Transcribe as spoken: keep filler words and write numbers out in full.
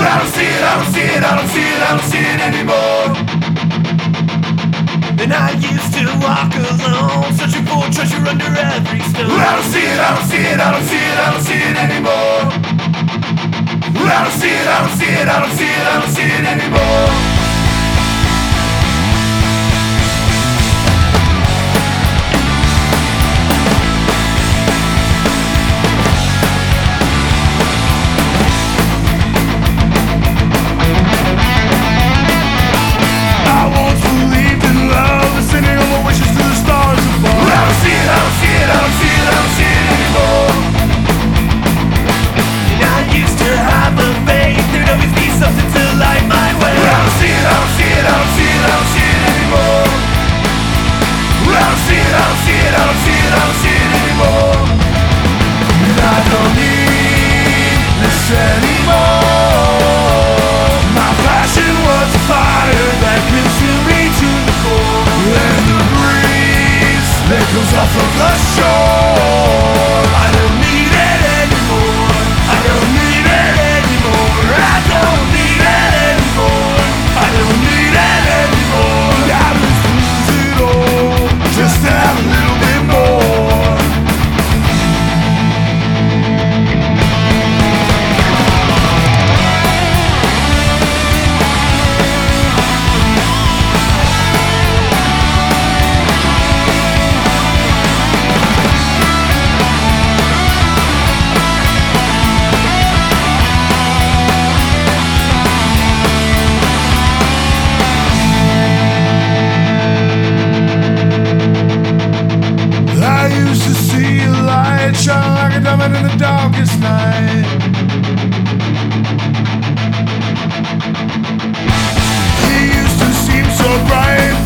I don't see it, I don't see it, I don't see it, I don't see it anymore. And I used to walk alone, searching for treasure under every stone. I don't see it, I don't see it, I don't see it, I don't see it anymore. I don't see it, I don't see it, I don't see it, I don't see it anymore. Comes off of the shore. I don't need it anymore. I don't need it anymore. I don't need it anymore. I don't need it anymore. I just lose it all just to have a little bit more. Shine like a diamond in the darkest night. He used to seem so bright.